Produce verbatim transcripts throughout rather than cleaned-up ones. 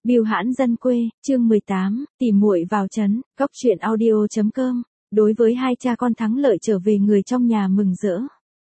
Bưu hãn dân quê, chương mười tám, tỉ muội vào trấn, cóc truyện audio chấm com. Đối với hai cha con thắng lợi trở về, người trong nhà mừng rỡ.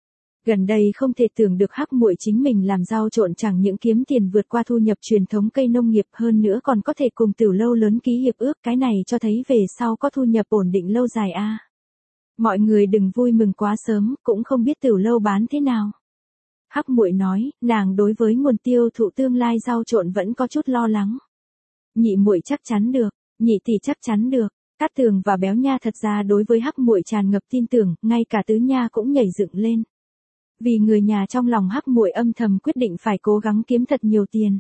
Gần đây không thể tưởng được Hắc Muội chính mình làm rau trộn chẳng những kiếm tiền vượt qua thu nhập truyền thống cây nông nghiệp, hơn nữa còn có thể cùng Tiểu Lâu lớn ký hiệp ước, cái này cho thấy về sau có thu nhập ổn định lâu dài a. À. Mọi người đừng vui mừng quá sớm, cũng không biết Tiểu Lâu bán thế nào. Hắc Muội nói, nàng đối với nguồn tiêu thụ tương lai rau trộn vẫn có chút lo lắng. Nhị muội chắc chắn được, nhị tỷ chắc chắn được. Cát Tường và Béo Nha thật ra đối với Hắc Muội tràn ngập tin tưởng, ngay cả Tứ Nha cũng nhảy dựng lên. Vì người nhà trong lòng Hắc Muội âm thầm quyết định phải cố gắng kiếm thật nhiều tiền.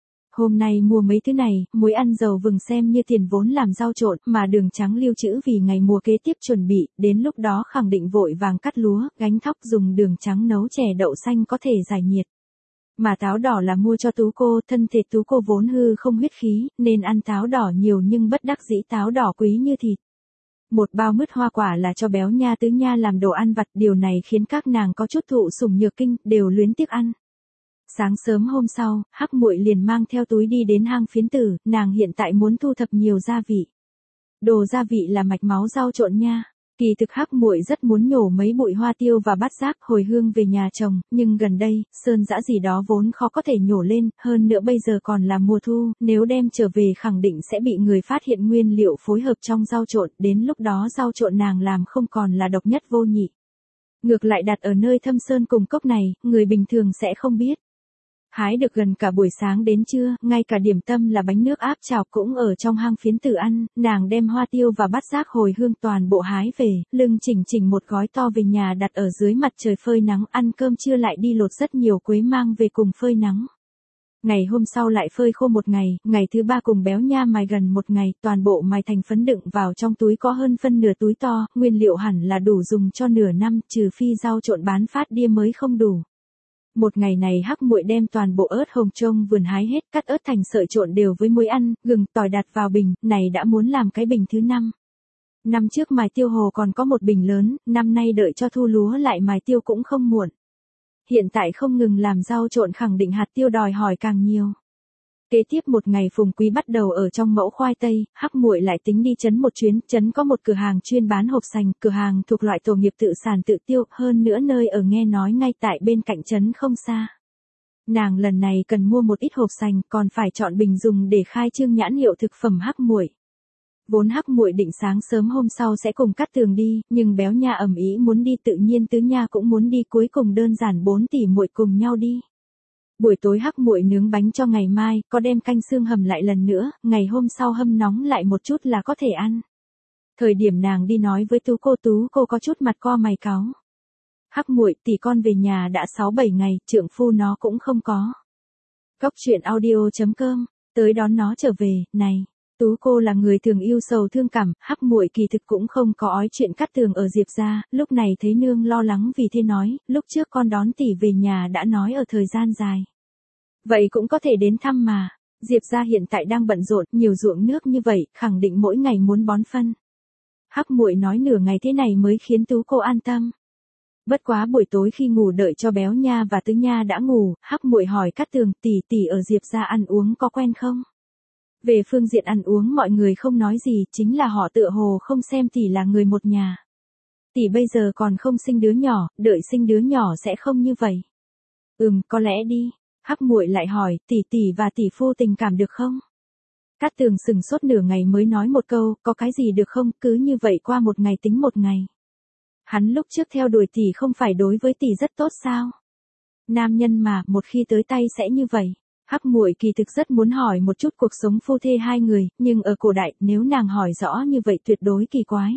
Hôm nay mua mấy thứ này, muối ăn dầu vừng xem như tiền vốn làm rau trộn, mà đường trắng lưu trữ vì ngày mùa kế tiếp chuẩn bị, đến lúc đó khẳng định vội vàng cắt lúa, gánh thóc dùng đường trắng nấu chè đậu xanh có thể giải nhiệt. Mà táo đỏ là mua cho Tú cô, thân thể Tú cô vốn hư không huyết khí, nên ăn táo đỏ nhiều nhưng bất đắc dĩ táo đỏ quý như thịt. Một bao mứt hoa quả là cho Béo Nha Tứ Nha làm đồ ăn vặt, điều này khiến các nàng có chút thụ sủng nhược kinh, đều luyến tiếc ăn. Sáng sớm hôm sau, Hắc Muội liền mang theo túi đi đến hang phiến tử, nàng hiện tại muốn thu thập nhiều gia vị. Đồ gia vị là mạch máu rau trộn nha. Kỳ thực Hắc Muội rất muốn nhổ mấy bụi hoa tiêu và bát giác hồi hương về nhà trồng, nhưng gần đây, sơn dã gì đó vốn khó có thể nhổ lên, hơn nữa bây giờ còn là mùa thu, nếu đem trở về khẳng định sẽ bị người phát hiện nguyên liệu phối hợp trong rau trộn, đến lúc đó rau trộn nàng làm không còn là độc nhất vô nhị. Ngược lại đặt ở nơi thâm sơn cùng cốc này, người bình thường sẽ không biết. Hái được gần cả buổi sáng đến trưa, ngay cả điểm tâm là bánh nước áp chảo cũng ở trong hang phiến tử ăn, nàng đem hoa tiêu và bát giác hồi hương toàn bộ hái về, lưng chỉnh chỉnh một gói to về nhà đặt ở dưới mặt trời phơi nắng, ăn cơm trưa lại đi lột rất nhiều quế mang về cùng phơi nắng. Ngày hôm sau lại phơi khô một ngày, ngày thứ ba cùng Béo Nha mài gần một ngày, toàn bộ mài thành phấn đựng vào trong túi có hơn phân nửa túi to, nguyên liệu hẳn là đủ dùng cho nửa năm, trừ phi rau trộn bán phát đia mới không đủ. Một ngày này Hắc Muội đem toàn bộ ớt hồng trông vườn hái hết, cắt ớt thành sợi trộn đều với muối ăn, gừng, tỏi đặt vào bình, này đã muốn làm cái bình thứ năm. Năm trước mài tiêu hồ còn có một bình lớn, năm nay đợi cho thu lúa lại mài tiêu cũng không muộn. Hiện tại không ngừng làm rau trộn khẳng định hạt tiêu đòi hỏi càng nhiều. Kế tiếp một ngày Phùng Quý bắt đầu ở trong mẫu khoai tây, Hắc Muội lại tính đi trấn một chuyến, trấn có một cửa hàng chuyên bán hộp sành, cửa hàng thuộc loại tổ nghiệp tự sản tự tiêu, hơn nữa nơi ở nghe nói ngay tại bên cạnh trấn không xa. Nàng lần này cần mua một ít hộp sành, còn phải chọn bình dùng để khai trương nhãn hiệu thực phẩm Hắc Muội. Vốn Hắc Muội định sáng sớm hôm sau sẽ cùng Cát Tường đi, nhưng Béo Nha ầm ĩ muốn đi, tự nhiên Tứ Nha cũng muốn đi, cuối cùng đơn giản bốn tỷ muội cùng nhau đi. Buổi tối Hắc Muội nướng bánh cho ngày mai, có đem canh xương hầm lại lần nữa, ngày hôm sau hâm nóng lại một chút là có thể ăn. Thời điểm nàng đi nói với Tú cô, Tú cô có chút mặt co mày cáu. Hắc Muội, tỷ con về nhà đã sáu bảy ngày, trượng phu nó cũng không có. Cóc truyện audio chấm com, tới đón nó trở về, này. Tú cô là người thường yêu sầu thương cảm, Hắc Muội kỳ thực cũng không có ói chuyện Cát Tường ở Diệp gia, lúc này thấy nương lo lắng vì thế nói, lúc trước con đón tỷ về nhà đã nói ở thời gian dài. Vậy cũng có thể đến thăm mà, Diệp gia hiện tại đang bận rộn, nhiều ruộng nước như vậy, khẳng định mỗi ngày muốn bón phân. Hắc Muội nói nửa ngày thế này mới khiến Tú cô an tâm. Bất quá buổi tối khi ngủ đợi cho Béo Nha và Tứ Nha đã ngủ, Hắc Muội hỏi Cát Tường, tỷ tỷ ở Diệp gia ăn uống có quen không? Về phương diện ăn uống mọi người không nói gì, chính là họ tựa hồ không xem tỷ là người một nhà. Tỷ bây giờ còn không sinh đứa nhỏ, đợi sinh đứa nhỏ sẽ không như vậy. Ừm, có lẽ đi. Hắc Muội lại hỏi, tỷ tỷ và tỷ phu tình cảm được không? Cát Tường sừng sốt nửa ngày mới nói một câu, có cái gì được không, cứ như vậy qua một ngày tính một ngày. Hắn lúc trước theo đuổi tỷ không phải đối với tỷ rất tốt sao? Nam nhân mà, một khi tới tay sẽ như vậy. Hắc Muội kỳ thực rất muốn hỏi một chút cuộc sống phu thê hai người, nhưng ở cổ đại, nếu nàng hỏi rõ như vậy tuyệt đối kỳ quái.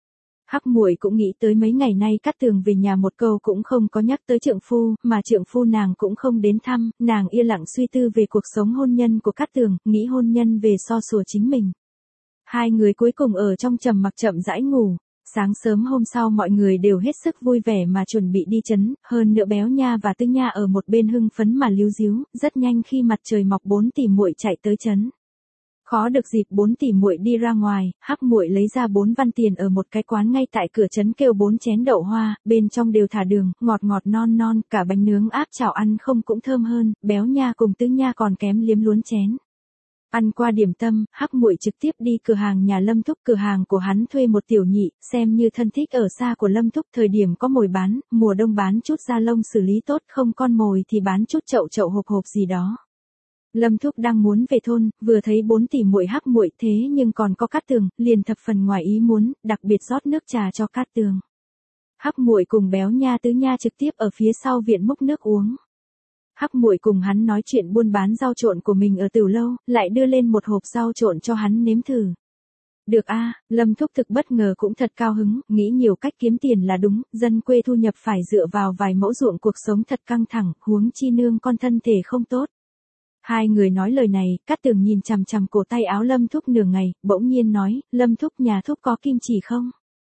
Hắc Muội cũng nghĩ tới mấy ngày nay Cát Tường về nhà một câu cũng không có nhắc tới trượng phu, mà trượng phu nàng cũng không đến thăm, nàng yên lặng suy tư về cuộc sống hôn nhân của Cát Tường, nghĩ hôn nhân về so sùa chính mình. Hai người cuối cùng ở trong trầm mặc chậm rãi ngủ. Sáng sớm hôm sau mọi người đều hết sức vui vẻ mà chuẩn bị đi trấn, hơn nữa Béo Nha và Tứ Nha ở một bên hưng phấn mà líu díu, rất nhanh khi mặt trời mọc bốn tỷ muội chạy tới trấn. Khó được dịp bốn tỷ muội đi ra ngoài, Hắc Muội lấy ra bốn văn tiền ở một cái quán ngay tại cửa trấn kêu bốn chén đậu hoa, bên trong đều thả đường, ngọt ngọt non non, cả bánh nướng áp chảo ăn không cũng thơm hơn, Béo Nha cùng Tứ Nha còn kém liếm luốn chén. Ăn qua điểm tâm, Hắc Muội trực tiếp đi cửa hàng nhà Lâm Thúc, cửa hàng của hắn thuê một tiểu nhị, xem như thân thích ở xa của Lâm Thúc, thời điểm có mồi bán, mùa đông bán chút da lông xử lý tốt, không con mồi thì bán chút chậu chậu hộp hộp gì đó. Lâm Thúc đang muốn về thôn, vừa thấy bốn tỷ muội Hắc Muội thế nhưng còn có Cát Tường, liền thập phần ngoài ý muốn, đặc biệt rót nước trà cho Cát Tường. Hắc Muội cùng Béo Nha Tứ Nha trực tiếp ở phía sau viện múc nước uống. Hắc Muội cùng hắn nói chuyện buôn bán rau trộn của mình ở Tửu Lâu, lại đưa lên một hộp rau trộn cho hắn nếm thử. Được a, à, Lâm Thúc thực bất ngờ cũng thật cao hứng, nghĩ nhiều cách kiếm tiền là đúng, dân quê thu nhập phải dựa vào vài mẫu ruộng, cuộc sống thật căng thẳng, huống chi nương con thân thể không tốt. Hai người nói lời này, Cát Tường nhìn chằm chằm cổ tay áo Lâm Thúc nửa ngày, bỗng nhiên nói, Lâm Thúc nhà Thúc có kim chỉ không?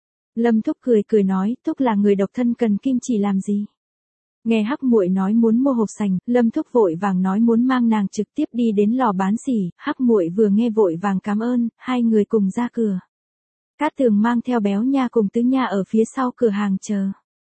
Lâm Thúc cười cười nói, Thúc là người độc thân cần kim chỉ làm gì? Nghe Hắc Muội nói muốn mua hộp sành, Lâm Thúc vội vàng nói muốn mang nàng trực tiếp đi đến lò bán xỉ, Hắc Muội vừa nghe vội vàng cảm ơn, hai người cùng ra cửa. Cát Tường mang theo Béo Nha cùng Tứ Nha ở phía sau cửa hàng chờ.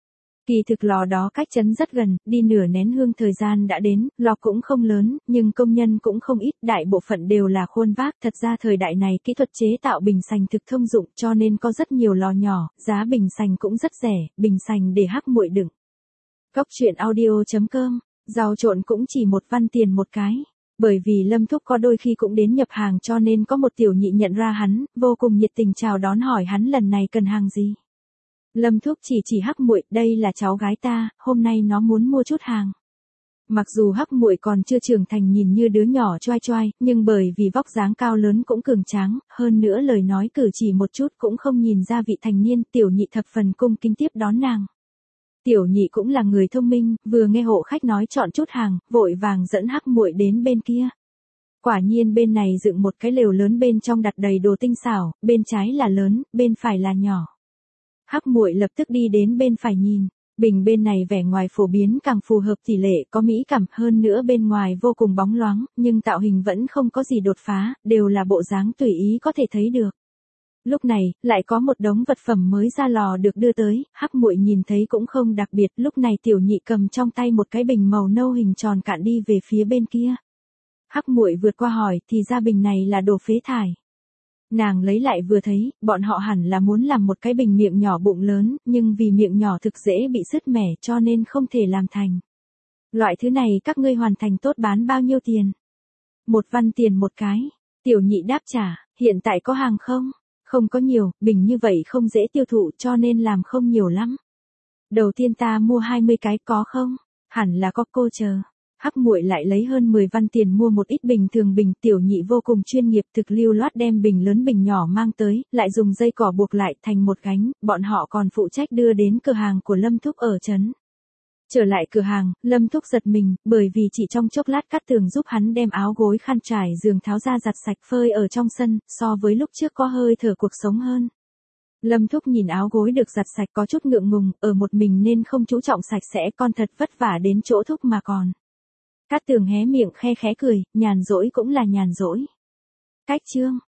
Kỳ thực lò đó cách trấn rất gần, đi nửa nén hương thời gian đã đến, lò cũng không lớn, nhưng công nhân cũng không ít, đại bộ phận đều là khuôn vác, thật ra thời đại này kỹ thuật chế tạo bình sành thực thông dụng cho nên có rất nhiều lò nhỏ, giá bình sành cũng rất rẻ, bình sành để Hắc Muội đựng. Cốc truyện audio chấm com, rau trộn cũng chỉ một văn tiền một cái. Bởi vì Lâm Thúc có đôi khi cũng đến nhập hàng cho nên có một tiểu nhị nhận ra hắn, vô cùng nhiệt tình chào đón hỏi hắn lần này cần hàng gì. Lâm Thúc chỉ chỉ Hắc Muội, đây là cháu gái ta, hôm nay nó muốn mua chút hàng. Mặc dù Hắc Muội còn chưa trưởng thành nhìn như đứa nhỏ choai choai, nhưng bởi vì vóc dáng cao lớn cũng cường tráng, hơn nữa lời nói cử chỉ một chút cũng không nhìn ra vị thành niên, tiểu nhị thập phần cung kính tiếp đón nàng. Tiểu nhị cũng là người thông minh, vừa nghe hộ khách nói chọn chút hàng, vội vàng dẫn Hắc Muội đến bên kia. Quả nhiên bên này dựng một cái lều lớn, bên trong đặt đầy đồ tinh xảo, bên trái là lớn, bên phải là nhỏ. Hắc Muội lập tức đi đến bên phải nhìn, bình bên này vẻ ngoài phổ biến càng phù hợp tỷ lệ, có mỹ cảm, hơn nữa bên ngoài vô cùng bóng loáng, nhưng tạo hình vẫn không có gì đột phá, đều là bộ dáng tùy ý có thể thấy được. Lúc này, lại có một đống vật phẩm mới ra lò được đưa tới, Hắc Muội nhìn thấy cũng không đặc biệt, lúc này tiểu nhị cầm trong tay một cái bình màu nâu hình tròn cạn đi về phía bên kia. Hắc Muội vượt qua hỏi, thì ra bình này là đồ phế thải. Nàng lấy lại vừa thấy, bọn họ hẳn là muốn làm một cái bình miệng nhỏ bụng lớn, nhưng vì miệng nhỏ thực dễ bị sứt mẻ cho nên không thể làm thành. Loại thứ này các ngươi hoàn thành tốt bán bao nhiêu tiền? Một văn tiền một cái. Tiểu nhị đáp trả, hiện tại có hàng không? Không có nhiều, bình như vậy không dễ tiêu thụ cho nên làm không nhiều lắm. Đầu tiên ta mua hai mươi cái có không? Hẳn là có, cô chờ. Hắc Muội lại lấy hơn mười văn tiền mua một ít bình thường bình, tiểu nhị vô cùng chuyên nghiệp thực lưu loát đem bình lớn bình nhỏ mang tới, lại dùng dây cỏ buộc lại thành một gánh, bọn họ còn phụ trách đưa đến cửa hàng của Lâm Thúc ở trấn. Trở lại cửa hàng, Lâm Thúc giật mình, bởi vì chỉ trong chốc lát Cát Tường giúp hắn đem áo gối khăn trải giường tháo ra giặt sạch phơi ở trong sân, so với lúc trước có hơi thở cuộc sống hơn. Lâm Thúc nhìn áo gối được giặt sạch có chút ngượng ngùng, ở một mình nên không chú trọng sạch sẽ, con thật vất vả đến chỗ Thúc mà còn. Cát Tường hé miệng khe khẽ cười, nhàn rỗi cũng là nhàn rỗi. Cách chương